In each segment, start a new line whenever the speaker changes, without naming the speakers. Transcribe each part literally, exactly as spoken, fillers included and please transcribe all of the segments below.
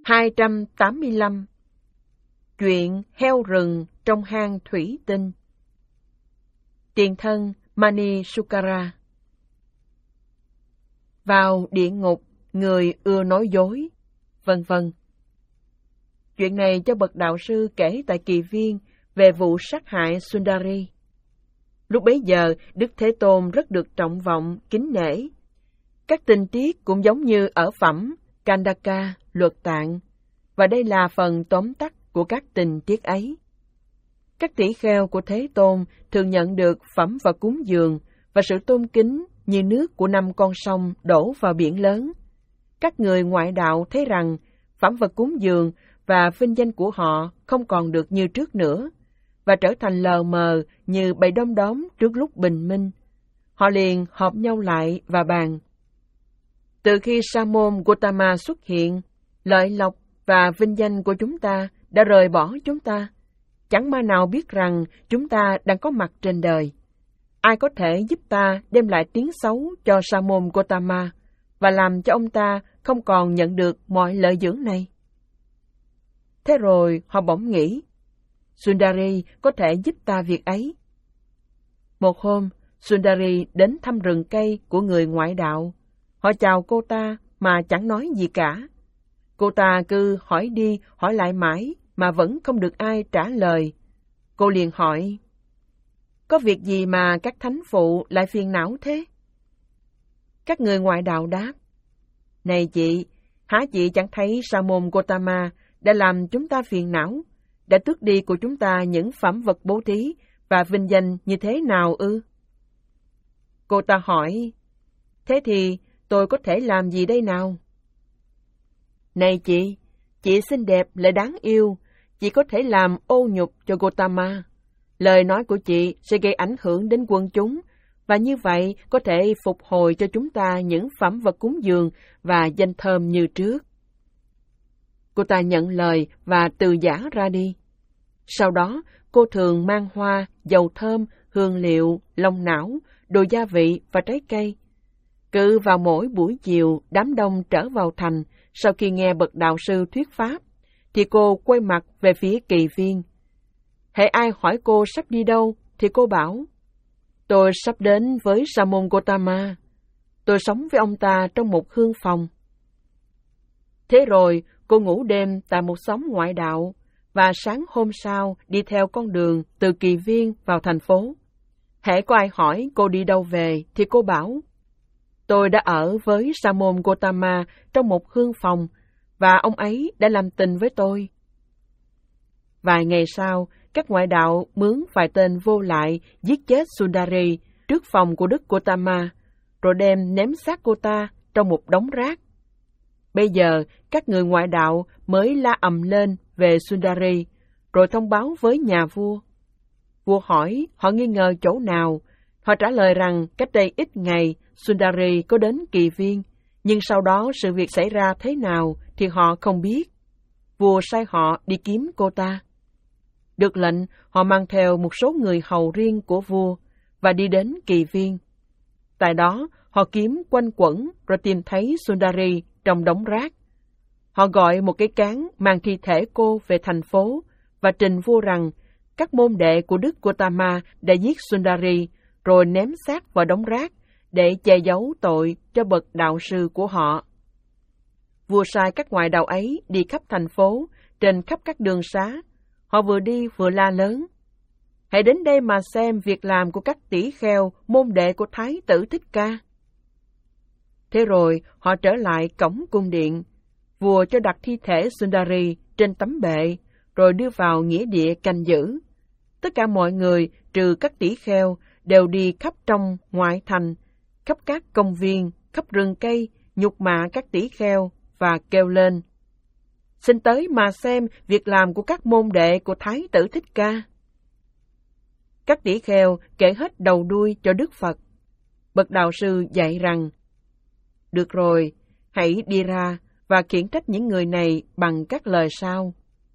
hai trăm tám mươi lăm. Chuyện heo rừng trong hang thủy tinh. Tiền thân Mani Sukara. Vào địa ngục, người ưa nói dối, vân vân. Chuyện này cho bậc đạo sư kể tại kỳ viên về vụ sát hại Sundari. Lúc bấy giờ, Đức Thế Tôn rất được trọng vọng, kính nể. Các tình tiết cũng giống như ở phẩm Kandaka, Luật Tạng, và đây là phần tóm tắt của các tình tiết ấy. Các tỷ kheo của Thế Tôn thường nhận được phẩm và cúng dường và sự tôn kính như nước của năm con sông đổ vào biển lớn. Các người ngoại đạo thấy rằng phẩm vật cúng dường và vinh danh của họ không còn được như trước nữa, và trở thành lờ mờ như bầy đom đóm trước lúc bình minh. Họ liền họp nhau lại và bàn: từ khi Sa môn Gotama xuất hiện, lợi lộc và vinh danh của chúng ta đã rời bỏ chúng ta. Chẳng ma nào biết rằng chúng ta đang có mặt trên đời. Ai có thể giúp ta đem lại tiếng xấu cho Sa môn Gotama và làm cho ông ta không còn nhận được mọi lợi dưỡng này? Thế rồi họ bỗng nghĩ, Sundari có thể giúp ta việc ấy. Một hôm, Sundari đến thăm rừng cây của người ngoại đạo. Họ chào cô ta mà chẳng nói gì cả. Cô ta cứ hỏi đi hỏi lại mãi mà vẫn không được ai trả lời. Cô liền hỏi, có việc gì mà các thánh phụ lại phiền não thế? Các người ngoại đạo đáp, này chị, hả chị chẳng thấy Sa môn Gotama đã làm chúng ta phiền não, đã tước đi của chúng ta những phẩm vật bố thí và vinh danh như thế nào ư? Cô ta hỏi, thế thì tôi có thể làm gì đây nào? Này chị, chị xinh đẹp lại đáng yêu, chị có thể làm ô nhục cho Gotama. Lời nói của chị sẽ gây ảnh hưởng đến quân chúng, và như vậy có thể phục hồi cho chúng ta những phẩm vật cúng dường và danh thơm như trước. Cô ta nhận lời và từ giã ra đi. Sau đó, cô thường mang hoa, dầu thơm, hương liệu, long não, đồ gia vị và trái cây. Cứ vào mỗi buổi chiều, đám đông trở vào thành, sau khi nghe bậc đạo sư thuyết pháp, thì cô quay mặt về phía kỳ viên. Hễ ai hỏi cô sắp đi đâu, thì cô bảo, tôi sắp đến với Sa môn Gotama. Tôi sống với ông ta trong một hương phòng. Thế rồi, cô ngủ đêm tại một xóm ngoại đạo, và sáng hôm sau đi theo con đường từ kỳ viên vào thành phố. Hễ có ai hỏi cô đi đâu về, thì cô bảo, tôi đã ở với Sa môn Gotama trong một hương phòng, và ông ấy đã làm tình với tôi. Vài ngày sau, các ngoại đạo mướn vài tên vô lại giết chết Sundari trước phòng của Đức Gotama, rồi đem ném xác cô ta trong một đống rác. Bây giờ, các người ngoại đạo mới la ầm lên về Sundari, rồi thông báo với nhà vua. Vua hỏi họ nghi ngờ chỗ nào. Họ trả lời rằng cách đây ít ngày Sundari có đến kỳ viên, nhưng sau đó sự việc xảy ra thế nào thì họ không biết. Vua sai họ đi kiếm cô ta. Được lệnh, họ mang theo một số người hầu riêng của vua và đi đến kỳ viên. Tại đó, họ kiếm quanh quẩn rồi tìm thấy Sundari trong đống rác. Họ gọi một cái cán mang thi thể cô về thành phố và trình vua rằng các môn đệ của Đức Gotama đã giết Sundari rồi ném xác vào đống rác để che giấu tội cho bậc đạo sư của họ. Vua sai các ngoại đạo ấy đi khắp thành phố, trên khắp các đường xá. Họ vừa đi vừa la lớn, hãy đến đây mà xem việc làm của các tỷ kheo môn đệ của Thái tử Thích Ca. Thế rồi họ trở lại cổng cung điện. Vua cho đặt thi thể Sundari trên tấm bệ, rồi đưa vào nghĩa địa canh giữ. Tất cả mọi người, trừ các tỷ kheo, đều đi khắp trong ngoại thành, khắp các công viên, khắp rừng cây, nhục mạ các tỷ kheo và kêu lên, xin tới mà xem việc làm của các môn đệ của Thái tử Thích Ca. Các tỷ kheo kể hết đầu đuôi cho Đức Phật. Bậc đạo sư dạy rằng, được rồi, hãy đi ra và khiển trách những người này bằng các lời sau.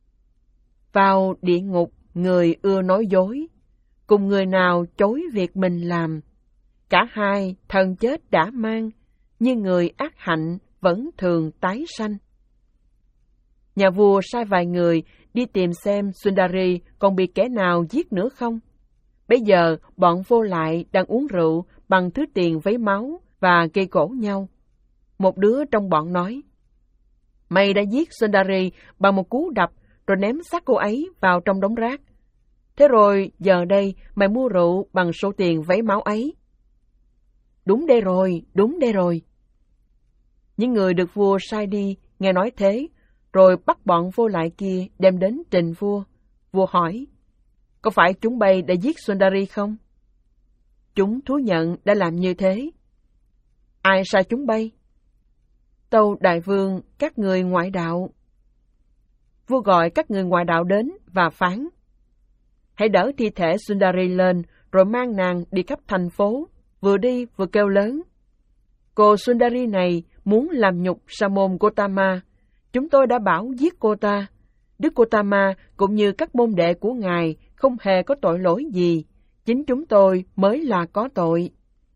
Vào địa ngục, người ưa nói dối, cùng người nào chối việc mình làm. Cả hai thần chết đã mang, nhưng người ác hạnh vẫn thường tái sanh. Nhà vua sai vài người đi tìm xem Sundari còn bị kẻ nào giết nữa không. Bây giờ bọn vô lại đang uống rượu bằng thứ tiền vấy máu và gây gổ nhau. Một đứa trong bọn nói, mày đã giết Sundari bằng một cú đập rồi ném xác cô ấy vào trong đống rác. Thế rồi giờ đây mày mua rượu bằng số tiền vấy máu ấy. Đúng đây rồi, đúng đây rồi. Những người được vua sai đi nghe nói thế, rồi bắt bọn vô lại kia đem đến trình vua. Vua hỏi, có phải chúng bay đã giết Sundari không? Chúng thú nhận đã làm như thế. Ai sai chúng bay? Tâu đại vương, các người ngoại đạo. Vua gọi các người ngoại đạo đến và phán, hãy đỡ thi thể Sundari lên rồi mang nàng đi khắp thành phố, vừa đi vừa kêu lớn. Cô Sundari này muốn làm nhục Sa môn Gotama. Chúng tôi đã bảo giết cô ta. Đức Gotama cũng như các môn đệ của ngài không hề có tội lỗi gì. Chính chúng tôi mới là có tội.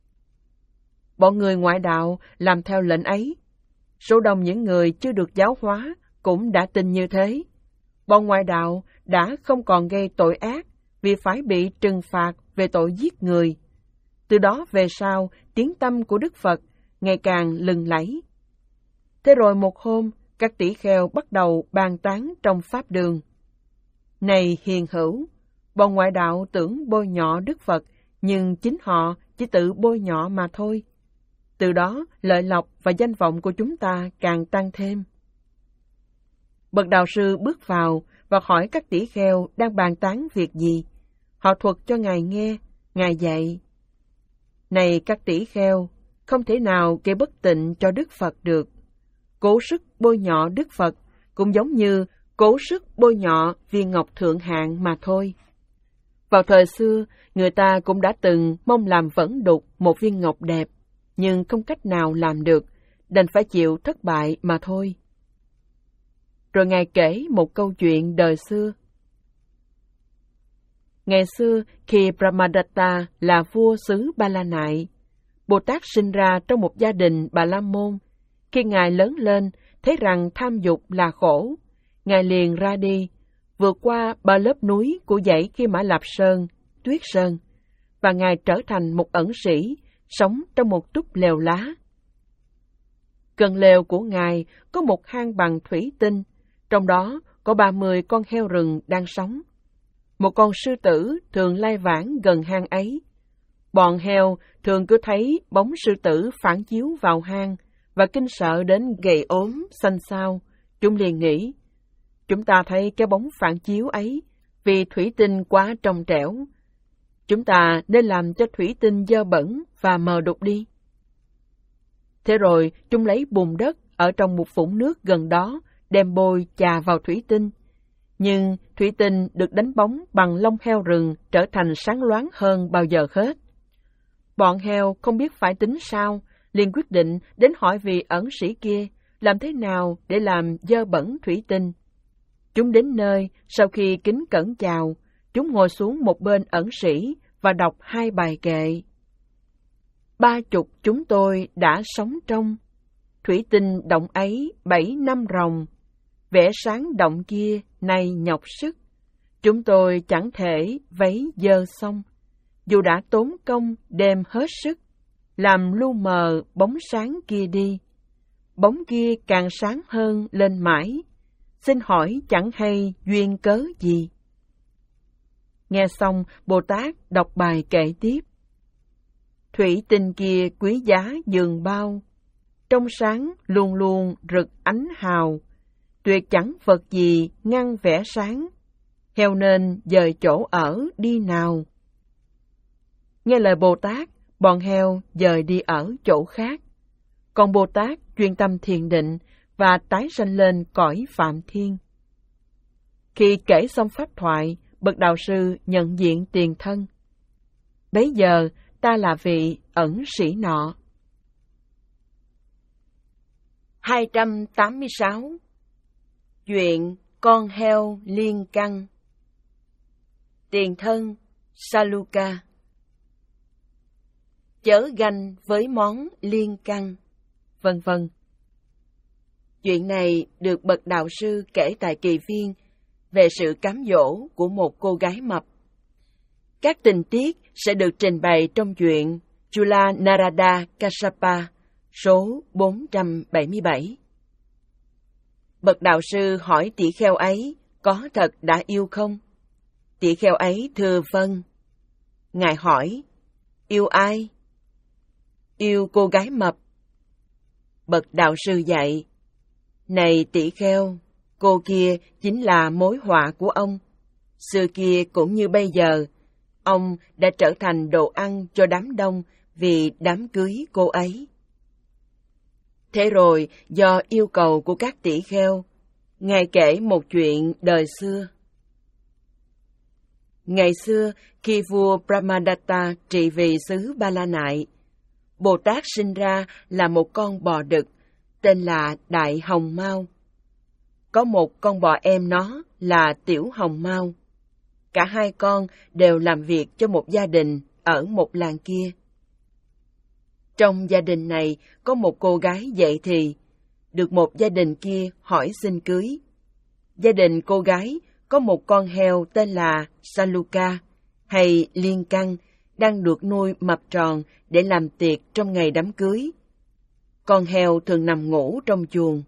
Bọn người ngoại đạo làm theo lệnh ấy. Số đông những người chưa được giáo hóa cũng đã tin như thế. Bọn ngoại đạo đã không còn gây tội ác vì phải bị trừng phạt về tội giết người. Từ đó về sau, tiếng tăm của Đức Phật ngày càng lừng lẫy. Thế rồi một hôm, các tỷ kheo bắt đầu bàn tán trong pháp đường. Này hiền hữu, bọn ngoại đạo tưởng bôi nhọ Đức Phật, nhưng chính họ chỉ tự bôi nhọ mà thôi. Từ đó, lợi lộc và danh vọng của chúng ta càng tăng thêm. Bậc đạo sư bước vào và hỏi các tỷ kheo đang bàn tán việc gì. Họ thuật cho ngài nghe, ngài dạy. Này các tỷ kheo, không thể nào gây bất tịnh cho Đức Phật được. Cố sức bôi nhọ Đức Phật cũng giống như cố sức bôi nhọ viên ngọc thượng hạng mà thôi. Vào thời xưa, người ta cũng đã từng mong làm vẫn đục một viên ngọc đẹp, nhưng không cách nào làm được, đành phải chịu thất bại mà thôi. Rồi ngài kể một câu chuyện đời xưa. Ngày xưa, khi Brahmadatta là vua xứ Ba La Nại, Bồ Tát sinh ra trong một gia đình Bà La Môn. Khi ngài lớn lên, thấy rằng tham dục là khổ, ngài liền ra đi, vượt qua ba lớp núi của dãy Khi Mã Lạp Sơn, Tuyết Sơn, và ngài trở thành một ẩn sĩ, sống trong một túp lều lá. Gần lều của ngài có một hang bằng thủy tinh, trong đó có ba mươi con heo rừng đang sống. Một con sư tử thường lai vãng gần hang ấy. Bọn heo thường cứ thấy bóng sư tử phản chiếu vào hang và kinh sợ đến gầy ốm, xanh xao. Chúng liền nghĩ, chúng ta thấy cái bóng phản chiếu ấy vì thủy tinh quá trong trẻo. Chúng ta nên làm cho thủy tinh dơ bẩn và mờ đục đi. Thế rồi chúng lấy bùn đất ở trong một vũng nước gần đó, đem bôi chà vào thủy tinh. Nhưng thủy tinh được đánh bóng bằng lông heo rừng trở thành sáng loáng hơn bao giờ hết. Bọn heo không biết phải tính sao, liền quyết định đến hỏi vị ẩn sĩ kia làm thế nào để làm dơ bẩn thủy tinh. Chúng đến nơi, sau khi kính cẩn chào, chúng ngồi xuống một bên ẩn sĩ và đọc hai bài kệ. Ba chục chúng tôi đã sống trong, thủy tinh động ấy bảy năm ròng, vẽ sáng động kia nay nhọc sức, chúng tôi chẳng thể vấy dơ xong, dù đã tốn công đem hết sức, làm lu mờ bóng sáng kia đi, bóng kia càng sáng hơn lên mãi, xin hỏi chẳng hay duyên cớ gì. Nghe xong, Bồ Tát đọc bài kệ tiếp. Thủy tinh kia quý giá dường bao, trong sáng luôn luôn rực ánh hào, tuyệt chẳng vật gì ngăn vẻ sáng, heo nên dời chỗ ở đi nào. Nghe lời Bồ Tát, bọn heo dời đi ở chỗ khác, còn Bồ Tát chuyên tâm thiền định và tái sanh lên cõi Phạm Thiên. Khi kể xong pháp thoại, bậc đạo sư nhận diện tiền thân. Bấy giờ ta là vị ẩn sĩ nọ. hai trăm tám mươi sáu. Chuyện con heo liên căn. Tiền thân Saluka. Chớ ganh với món liên căn, vân vân. Chuyện này được bậc đạo sư kể tại kỳ viên về sự cám dỗ của một cô gái mập. Các tình tiết sẽ được trình bày trong chuyện Chula Narada Kassapa số bốn trăm bảy mươi bảy. Bậc đạo sư hỏi tỷ kheo ấy có thật đã yêu không? Tỷ kheo ấy thưa vâng. Ngài hỏi, yêu ai? Yêu cô gái mập. Bậc đạo sư dạy, này tỷ kheo, cô kia chính là mối họa của ông. Xưa kia cũng như bây giờ, ông đã trở thành đồ ăn cho đám đông vì đám cưới cô ấy. Thế rồi, do yêu cầu của các tỷ kheo, Ngài kể một chuyện đời xưa. Ngày xưa, khi vua Brahmadatta trị vì xứ Ba La Nại, Bồ Tát sinh ra là một con bò đực, tên là Đại Hồng Mao. Có một con bò em nó là Tiểu Hồng Mao. Cả hai con đều làm việc cho một gia đình ở một làng kia. Trong gia đình này có một cô gái dậy thì, được một gia đình kia hỏi xin cưới. Gia đình cô gái có một con heo tên là Saluka hay Liên Căng đang được nuôi mập tròn để làm tiệc trong ngày đám cưới. Con heo thường nằm ngủ trong chuồng.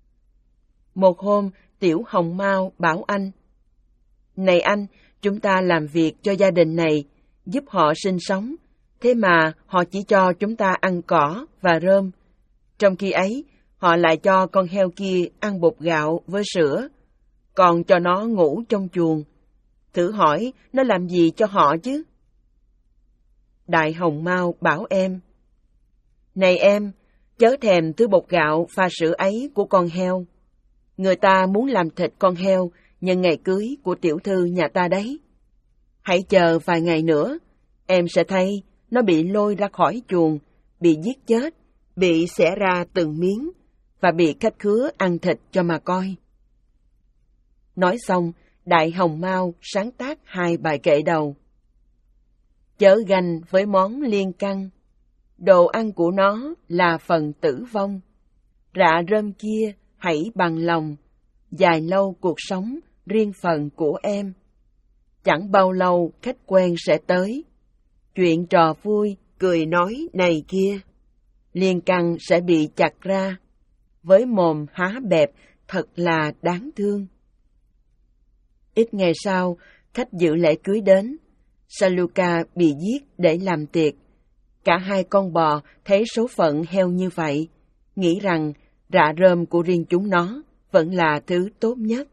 Một hôm, Tiểu Hồng Mao bảo anh, này anh, chúng ta làm việc cho gia đình này, giúp họ sinh sống, thế mà họ chỉ cho chúng ta ăn cỏ và rơm. Trong khi ấy, họ lại cho con heo kia ăn bột gạo với sữa, còn cho nó ngủ trong chuồng. Thử hỏi nó làm gì cho họ chứ? Đại Hồng Mao bảo em, này em, chớ thèm thứ bột gạo pha sữa ấy của con heo. Người ta muốn làm thịt con heo nhân ngày cưới của tiểu thư nhà ta đấy. Hãy chờ vài ngày nữa, em sẽ thấy nó bị lôi ra khỏi chuồng, bị giết chết, bị xẻ ra từng miếng, và bị khách khứa ăn thịt cho mà coi. Nói xong, Đại Hồng Mao sáng tác hai bài kệ đầu. Chớ ganh với món liên căn, đồ ăn của nó là phần tử vong. Rạ rơm kia hãy bằng lòng, dài lâu cuộc sống riêng phần của em. Chẳng bao lâu khách quen sẽ tới, chuyện trò vui, cười nói này kia. Liên căn sẽ bị chặt ra, với mồm há bẹp thật là đáng thương. Ít ngày sau, khách dự lễ cưới đến. Saluka bị giết để làm tiệc. Cả hai con bò thấy số phận heo như vậy, nghĩ rằng rạ rơm của riêng chúng nó vẫn là thứ tốt nhất.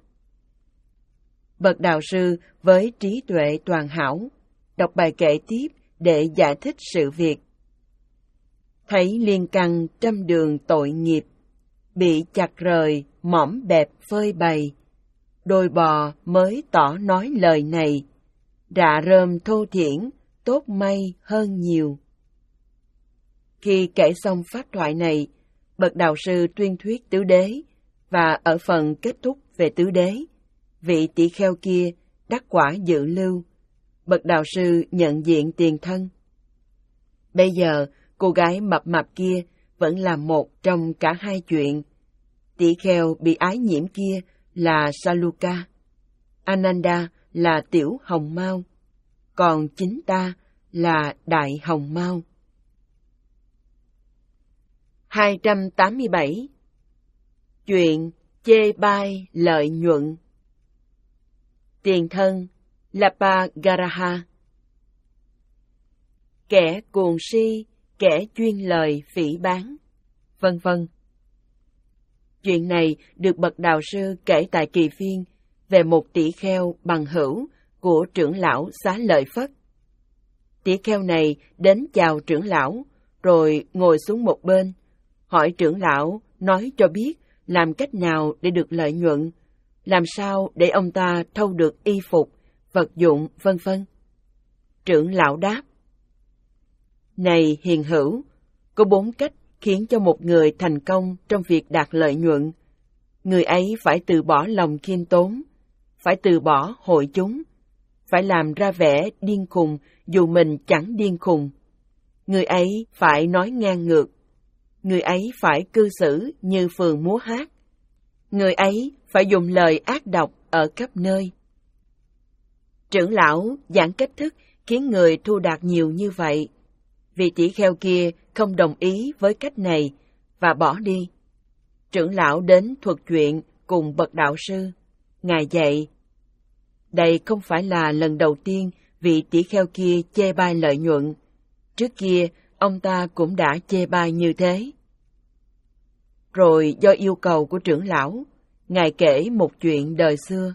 Bậc đạo sư với trí tuệ toàn hảo, đọc bài kệ tiếp để giải thích sự việc. Thấy Liên căn trăm đường tội nghiệp, bị chặt rời, mõm bẹp phơi bày, đôi bò mới tỏ nói lời này, rạ rơm thô thiển, tốt may hơn nhiều. Khi kể xong pháp thoại này, bậc đạo sư tuyên thuyết tứ đế, và ở phần kết thúc về tứ đế, vị tỷ kheo kia đắc quả dự lưu, bậc đạo sư nhận diện tiền thân. Bây giờ, cô gái mập mạp kia vẫn là một trong cả hai chuyện. Tỷ kheo bị ái nhiễm kia là Saluka, Ananda là Tiểu Hồng Mao, còn chính ta là Đại Hồng Mao. hai trăm tám mươi bảy. Chuyện chê bai lợi nhuận. Tiền thân Lapagaraha. Kẻ cuồng si, kẻ chuyên lời phỉ báng, vân vân. Chuyện này được bậc đạo sư kể tại kỳ phiên về một tỷ kheo bằng hữu của trưởng lão Xá Lợi Phất. Tỷ kheo này đến chào trưởng lão, rồi ngồi xuống một bên, hỏi trưởng lão nói cho biết làm cách nào để được lợi nhuận, làm sao để ông ta thâu được y phục, vật dụng, vân vân. Trưởng lão đáp: Này hiền hữu, có bốn cách khiến cho một người thành công trong việc đạt lợi nhuận. Người ấy phải từ bỏ lòng khiêm tốn, phải từ bỏ hội chúng, phải làm ra vẻ điên khùng dù mình chẳng điên khùng. Người ấy phải nói ngang ngược, người ấy phải cư xử như phường múa hát, Người ấy phải dùng lời ác độc ở khắp nơi. Trưởng lão giảng cách thức khiến người thu đạt nhiều như vậy. Vị tỷ kheo kia không đồng ý với cách này và bỏ đi. Trưởng lão đến thuật chuyện cùng bậc đạo sư. Ngài dạy, đây không phải là lần đầu tiên vị tỷ kheo kia chê bai lợi nhuận. Trước kia, ông ta cũng đã chê bai như thế. Rồi do yêu cầu của trưởng lão, Ngài kể một chuyện đời xưa.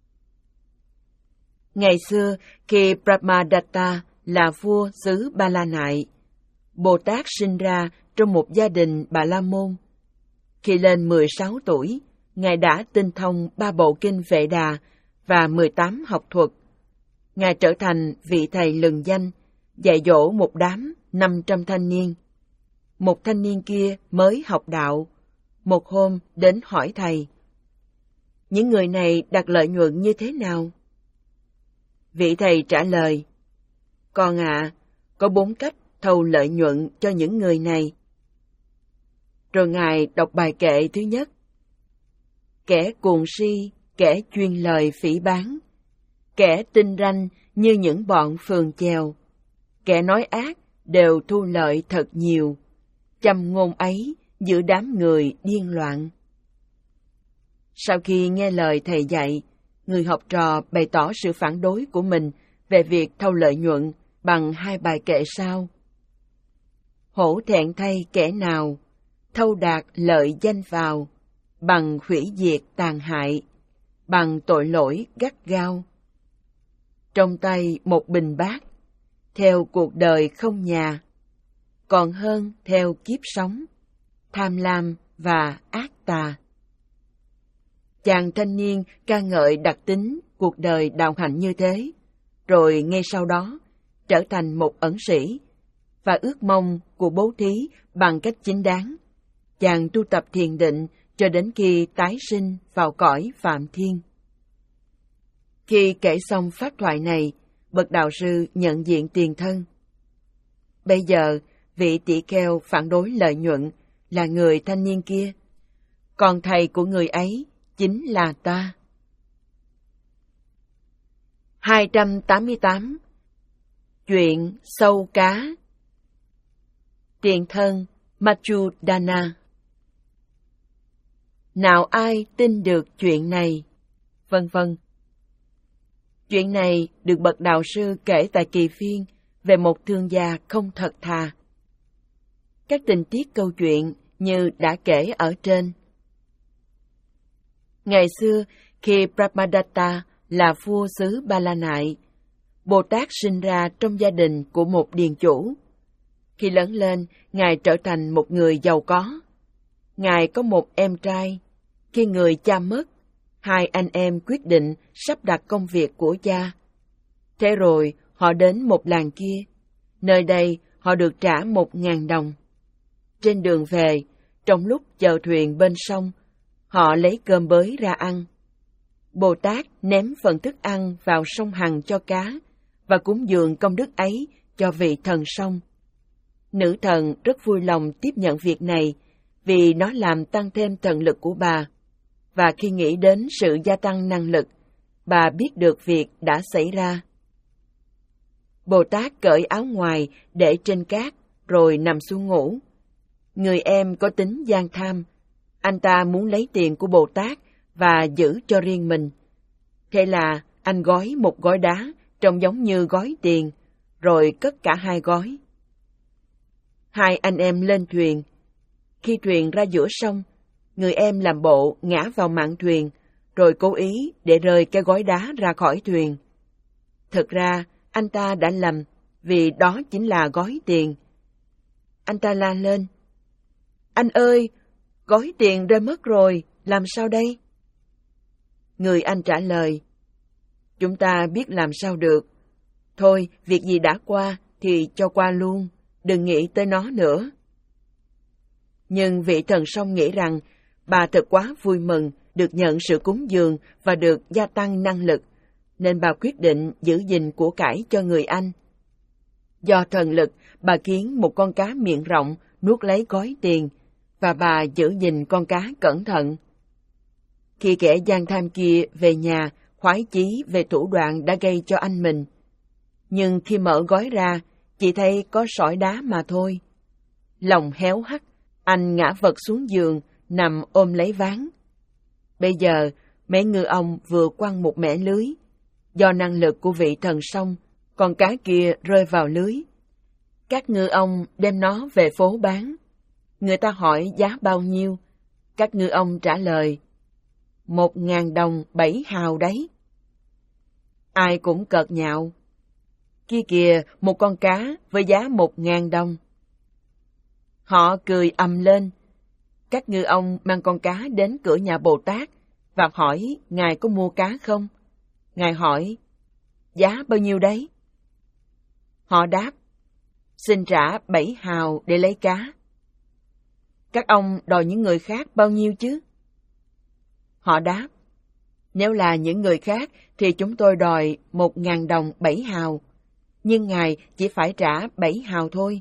Ngày xưa, khi Brahmadatta là vua xứ Ba La Nại, Bồ Tát sinh ra trong một gia đình Bà La Môn. Khi lên mười sáu tuổi, Ngài đã tinh thông ba bộ kinh Vệ Đà và mười tám học thuật. Ngài trở thành vị thầy lừng danh, dạy dỗ một đám năm trăm thanh niên. Một thanh niên kia mới học đạo, một hôm đến hỏi thầy, những người này đặt lợi nhuận như thế nào? Vị thầy trả lời, con ạ, à, có bốn cách thâu lợi nhuận cho những người này. Rồi Ngài đọc bài kệ thứ nhất. Kẻ cuồng si, kẻ chuyên lời phỉ báng, kẻ tinh ranh như những bọn phường chèo, kẻ nói ác đều thu lợi thật nhiều, châm ngôn ấy giữa đám người điên loạn. Sau khi nghe lời thầy dạy, người học trò bày tỏ sự phản đối của mình về việc thâu lợi nhuận bằng hai bài kệ sau. Hổ thẹn thay kẻ nào, thâu đạt lợi danh vào, bằng hủy diệt tàn hại, bằng tội lỗi gắt gao. Trong tay một bình bát, theo cuộc đời không nhà, còn hơn theo kiếp sống, tham lam và ác tà. Chàng thanh niên ca ngợi đặc tính cuộc đời đạo hạnh như thế, rồi ngay sau đó trở thành một ẩn sĩ, và ước mong của bố thí bằng cách chính đáng. Chàng tu tập thiền định cho đến khi tái sinh vào cõi Phạm Thiên. Khi kể xong pháp thoại này, bậc đạo sư nhận diện tiền thân. Bây giờ, vị tỷ kheo phản đối lợi nhuận là người thanh niên kia, còn thầy của người ấy chính là ta. hai trăm tám mươi tám. Chuyện sâu cá. Tiền thân Machudana. Nào ai tin được chuyện này? Vân vân. Chuyện này được bậc đạo sư kể tại Kỳ Phiên về một thương gia không thật thà. Các tình tiết câu chuyện như đã kể ở trên. Ngày xưa, khi Brahmadatta là vua xứ Ba La Nại, Bồ Tát sinh ra trong gia đình của một điền chủ. Khi lớn lên, Ngài trở thành một người giàu có. Ngài có một em trai. Khi người cha mất, hai anh em quyết định sắp đặt công việc của cha. Thế rồi, họ đến một làng kia. Nơi đây, họ được trả một ngàn đồng. Trên đường về, trong lúc chờ thuyền bên sông, họ lấy cơm bới ra ăn. Bồ Tát ném phần thức ăn vào sông Hằng cho cá, và cúng dường công đức ấy cho vị thần sông. Nữ thần rất vui lòng tiếp nhận việc này, vì nó làm tăng thêm thần lực của bà. Và khi nghĩ đến sự gia tăng năng lực, bà biết được việc đã xảy ra. Bồ Tát cởi áo ngoài để trên cát, rồi nằm xuống ngủ. Người em có tính gian tham. Anh ta muốn lấy tiền của Bồ Tát và giữ cho riêng mình. Thế là anh gói một gói đá trông giống như gói tiền, rồi cất cả hai gói. Hai anh em lên thuyền. Khi thuyền ra giữa sông, người em làm bộ ngã vào mạn thuyền, rồi cố ý để rơi cái gói đá ra khỏi thuyền. Thực ra, anh ta đã lầm, vì đó chính là gói tiền. Anh ta la lên, anh ơi, gói tiền rơi mất rồi, làm sao đây? Người anh trả lời, chúng ta biết làm sao được. Thôi, việc gì đã qua thì cho qua luôn, đừng nghĩ tới nó nữa. Nhưng vị thần sông nghĩ rằng bà thật quá vui mừng được nhận sự cúng dường và được gia tăng năng lực, nên bà quyết định giữ gìn của cải cho người anh. Do thần lực, bà khiến một con cá miệng rộng nuốt lấy gói tiền, và bà giữ gìn con cá cẩn thận. Khi kẻ gian tham kia về nhà, khoái chí về thủ đoạn đã gây cho anh mình. Nhưng khi mở gói ra, chỉ thấy có sỏi đá mà thôi. Lòng héo hắt, anh ngã vật xuống giường, nằm ôm lấy ván. Bây giờ, mấy ngư ông vừa quăng một mẻ lưới. Do năng lực của vị thần sông, con cá kia rơi vào lưới. Các ngư ông đem nó về phố bán. Người ta hỏi giá bao nhiêu. Các ngư ông trả lời, một ngàn đồng bảy hào đấy. Ai cũng cợt nhạo. Kia kìa, một con cá với giá một ngàn đồng. Họ cười ầm lên. Các ngư ông mang con cá đến cửa nhà Bồ Tát và hỏi Ngài có mua cá không? Ngài hỏi, giá bao nhiêu đấy? Họ đáp, xin trả bảy hào để lấy cá. Các ông đòi những người khác bao nhiêu chứ? Họ đáp, nếu là những người khác thì chúng tôi đòi một ngàn đồng bảy hào, nhưng Ngài chỉ phải trả bảy hào thôi.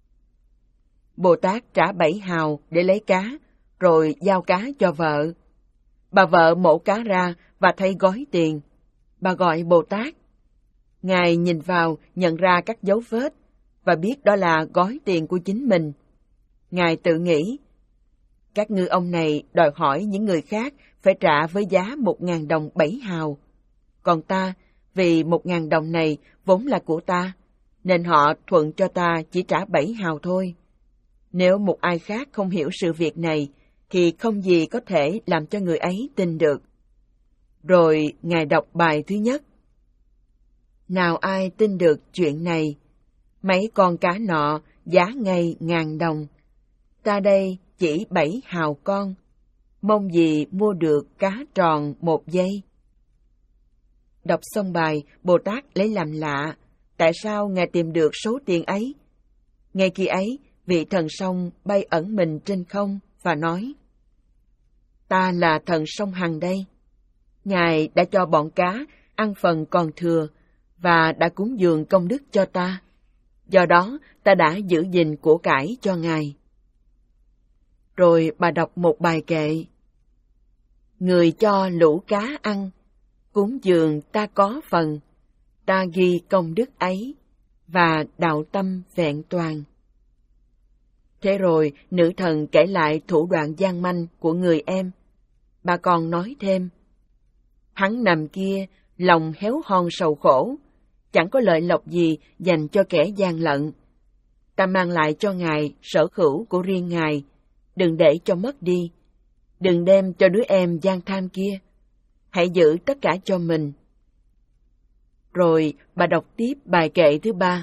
Bồ Tát trả bảy hào để lấy cá, rồi giao cá cho vợ. Bà vợ mổ cá ra và thấy gói tiền. Bà gọi Bồ Tát. Ngài nhìn vào, nhận ra các dấu vết, và biết đó là gói tiền của chính mình. Ngài tự nghĩ, các ngư ông này đòi hỏi những người khác phải trả với giá một ngàn đồng bảy hào. Còn ta, vì một ngàn đồng này vốn là của ta, nên họ thuận cho ta chỉ trả bảy hào thôi. Nếu một ai khác không hiểu sự việc này, thì không gì có thể làm cho người ấy tin được. Rồi Ngài đọc bài thứ nhất. Nào ai tin được chuyện này? Mấy con cá nọ giá ngay ngàn đồng. Ta đây chỉ bảy hào con. Mong gì mua được cá tròn một giây. Đọc xong bài, Bồ Tát lấy làm lạ. Tại sao Ngài tìm được số tiền ấy? Ngay khi ấy, vị thần sông bay ẩn mình trên không và nói, ta là thần sông Hằng đây. Ngài đã cho bọn cá ăn phần còn thừa và đã cúng dường công đức cho ta. Do đó, ta đã giữ gìn của cải cho Ngài. Rồi bà đọc một bài kệ. Người cho lũ cá ăn, cúng dường ta có phần, ta ghi công đức ấy, và đạo tâm vẹn toàn. Thế rồi, nữ thần kể lại thủ đoạn gian manh của người em. Bà còn nói thêm, hắn nằm kia, lòng héo hon sầu khổ, chẳng có lợi lộc gì dành cho kẻ gian lận. Ta mang lại cho Ngài sở hữu của riêng Ngài, đừng để cho mất đi, đừng đem cho đứa em gian tham kia, hãy giữ tất cả cho mình. Rồi bà đọc tiếp bài kệ thứ ba.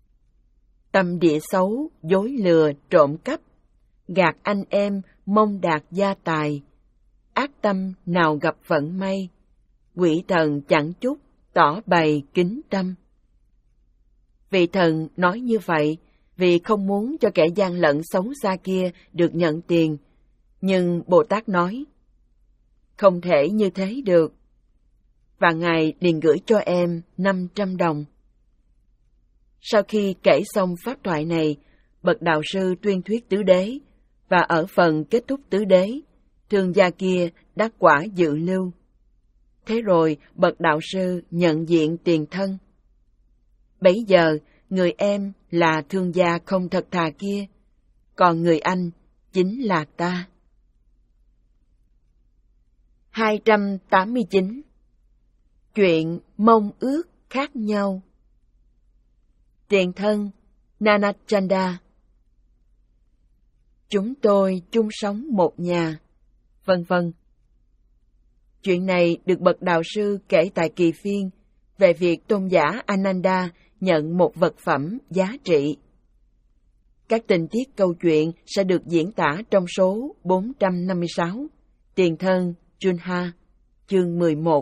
Tâm địa xấu, dối lừa, trộm cắp, gạt anh em mong đạt gia tài, ác tâm nào gặp vận may, quỷ thần chẳng chút tỏ bày kính tâm. Vị thần nói như vậy vì không muốn cho kẻ gian lận xấu xa kia được nhận tiền, nhưng Bồ Tát nói, không thể như thế được. Và Ngài liền gửi cho em năm trăm đồng. Sau khi kể xong pháp thoại này, bậc đạo sư tuyên thuyết tứ đế, và ở phần kết thúc tứ đế, thương gia kia đắc quả dự lưu. Thế rồi bậc đạo sư nhận diện tiền thân. Bấy giờ, người em là thương gia không thật thà kia, còn người anh chính là ta. hai trăm tám mươi chín. Chuyện mong ước khác nhau. Tiền thân Nanachanda. Chúng tôi chung sống một nhà, vân vân. Chuyện này được bậc đạo sư kể tại Kỳ Phiên về việc tôn giả Ananda nhận một vật phẩm giá trị. Các tình tiết câu chuyện sẽ được diễn tả trong số bốn trăm năm mươi sáu, Tiền thân Junha, chương mười một.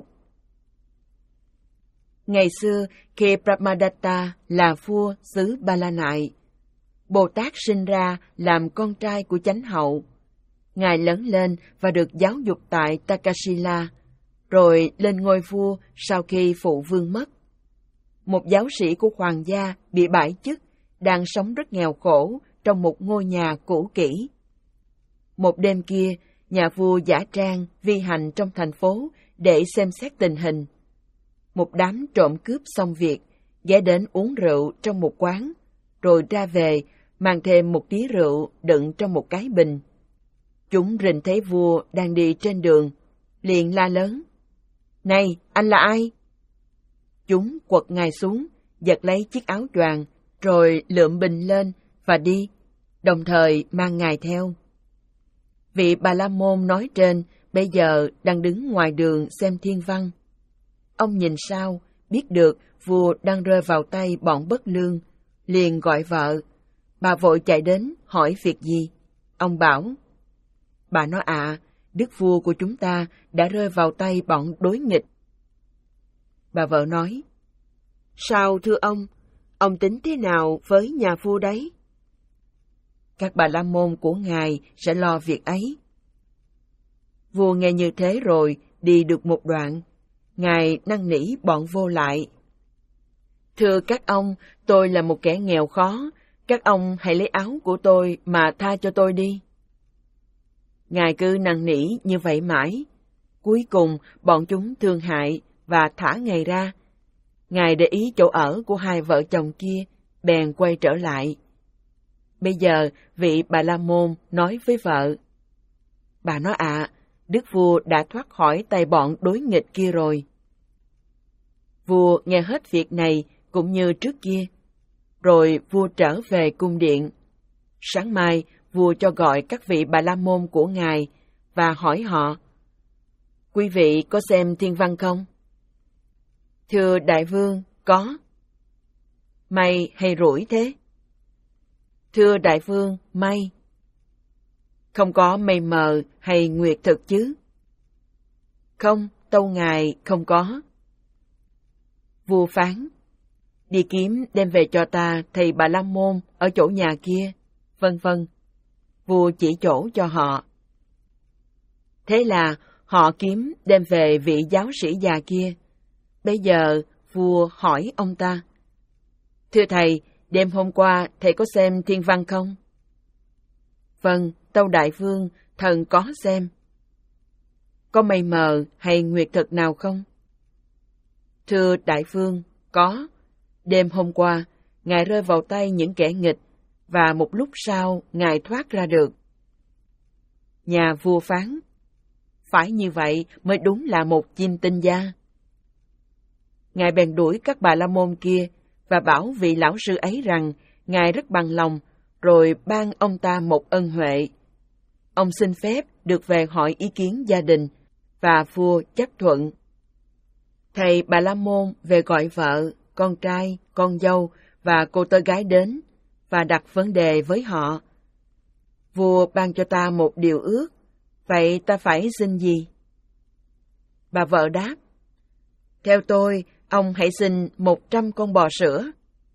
Ngày xưa, khi Brahmadatta là vua xứ Ba La Nại, Bồ Tát sinh ra làm con trai của chánh hậu. Ngài lớn lên và được giáo dục tại Takasila, rồi lên ngôi vua sau khi phụ vương mất. Một giáo sĩ của hoàng gia bị bãi chức, đang sống rất nghèo khổ trong một ngôi nhà cũ kỹ. Một đêm kia, nhà vua giả trang vi hành trong thành phố để xem xét tình hình. Một đám trộm cướp xong việc, ghé đến uống rượu trong một quán, rồi ra về, mang thêm một tí rượu đựng trong một cái bình. Chúng rình thấy vua đang đi trên đường, liền la lớn: "Này, anh là ai?" Chúng quật ngài xuống, giật lấy chiếc áo choàng, rồi lượm bình lên và đi, đồng thời mang ngài theo. Vị Bà La Môn nói trên bây giờ đang đứng ngoài đường xem thiên văn. Ông nhìn sao, biết được vua đang rơi vào tay bọn bất lương, liền gọi vợ. Bà vội chạy đến hỏi việc gì. Ông bảo: "Bà nói ạ, à, đức vua của chúng ta đã rơi vào tay bọn đối nghịch." Bà vợ nói: "Sao thưa ông, ông tính thế nào với nhà vua đấy?" "Các bà la môn của ngài sẽ lo việc ấy." Vua nghe như thế rồi, đi được một đoạn, ngài năn nỉ bọn vô lại: "Thưa các ông, tôi là một kẻ nghèo khó, các ông hãy lấy áo của tôi mà tha cho tôi đi." Ngài cứ năn nỉ như vậy mãi. Cuối cùng, bọn chúng thương hại và thả ngài ra. Ngài để ý chỗ ở của hai vợ chồng kia, bèn quay trở lại. Bây giờ, vị Bà La Môn nói với vợ: "Bà nói ạ, à, đức vua đã thoát khỏi tay bọn đối nghịch kia rồi." Vua nghe hết việc này cũng như trước kia. Rồi vua trở về cung điện. Sáng mai, vua cho gọi các vị Bà La Môn của ngài và hỏi họ: "Quý vị có xem thiên văn không?" "Thưa đại vương, có." "May hay rủi thế?" "Thưa đại vương, may." "Không có mây mờ hay nguyệt thực chứ?" "Không, tâu ngài không có." Vua phán: "Đi kiếm đem về cho ta thầy Bà La Môn ở chỗ nhà kia," vân vân. Vua chỉ chỗ cho họ. Thế là họ kiếm đem về vị giáo sĩ già kia. Bây giờ vua hỏi ông ta: "Thưa thầy, đêm hôm qua thầy có xem thiên văn không?" "Vâng, tâu đại vương, thần có xem." "Có mây mờ hay nguyệt thực nào không?" "Thưa đại vương, có. Đêm hôm qua, ngài rơi vào tay những kẻ nghịch, và một lúc sau ngài thoát ra được." Nhà vua phán: "Phải như vậy mới đúng là một chim tinh gia." Ngài bèn đuổi các bà la môn kia và bảo vị lão sư ấy rằng ngài rất bằng lòng, rồi ban ông ta một ân huệ. Ông xin phép được về hỏi ý kiến gia đình, và vua chấp thuận. Thầy Bà La Môn về gọi vợ, con trai, con dâu và cô tớ gái đến, và đặt vấn đề với họ. Vua ban cho ta một điều ước, vậy ta phải xin gì? Bà vợ đáp: "Theo tôi, ông hãy xin một trăm con bò sữa."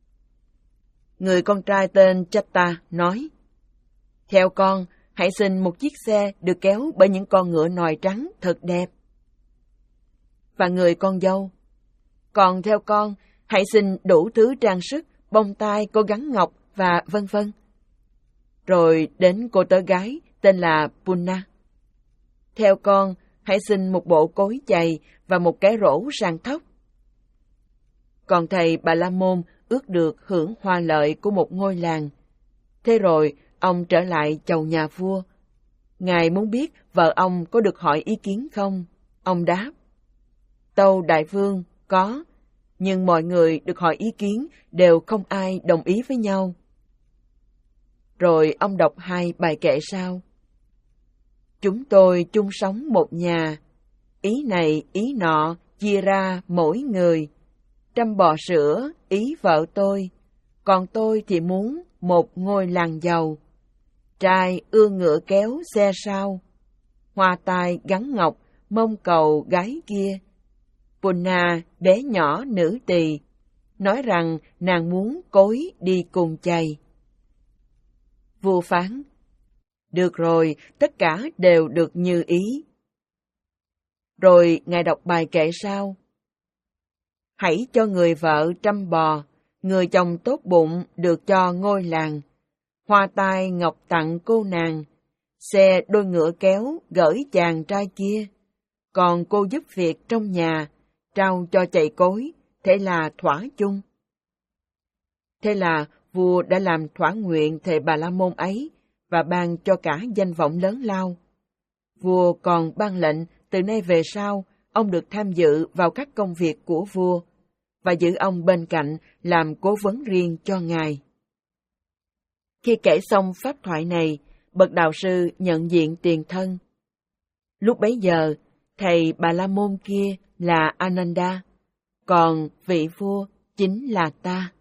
Người con trai tên Chatta nói: "Theo con, hãy xin một chiếc xe được kéo bởi những con ngựa nòi trắng thật đẹp." Và người con dâu: "Còn theo con, hãy xin đủ thứ trang sức, bông tai, có gắn ngọc và vân vân." Rồi đến cô tớ gái tên là Punna: "Theo con, hãy xin một bộ cối chày và một cái rổ sàng tóc." Còn thầy Bà La Môn ước được hưởng hoa lợi của một ngôi làng. Thế rồi, ông trở lại chầu nhà vua. Ngài muốn biết vợ ông có được hỏi ý kiến không? Ông đáp: "Tâu đại vương, có, nhưng mọi người được hỏi ý kiến đều không ai đồng ý với nhau." Rồi ông đọc hai bài kệ sau: "Chúng tôi chung sống một nhà, ý này ý nọ chia ra mỗi người. Trăm bò sữa ý vợ tôi, còn tôi thì muốn một ngôi làng giàu. Trai ưa ngựa kéo xe sau, hoa tai gắn ngọc mông cầu gái kia. Punna bé nhỏ nữ tỳ, nói rằng nàng muốn cối đi cùng chày." Vua phán: "Được rồi, tất cả đều được như ý." Rồi ngài đọc bài kệ sau: "Hãy cho người vợ trăm bò, người chồng tốt bụng được cho ngôi làng. Hoa tai ngọc tặng cô nàng, xe đôi ngựa kéo gửi chàng trai kia, còn cô giúp việc trong nhà, trao cho chạy cối, thế là thỏa chung. Thế là vua đã làm thỏa nguyện thề Bà La Môn ấy và ban cho cả danh vọng lớn lao. Vua còn ban lệnh từ nay về sau, ông được tham dự vào các công việc của vua, và giữ ông bên cạnh làm cố vấn riêng cho ngài. Khi kể xong pháp thoại này, bậc đạo sư nhận diện tiền thân. Lúc bấy giờ, thầy Bà La Môn kia là Ananda, còn vị vua chính là ta.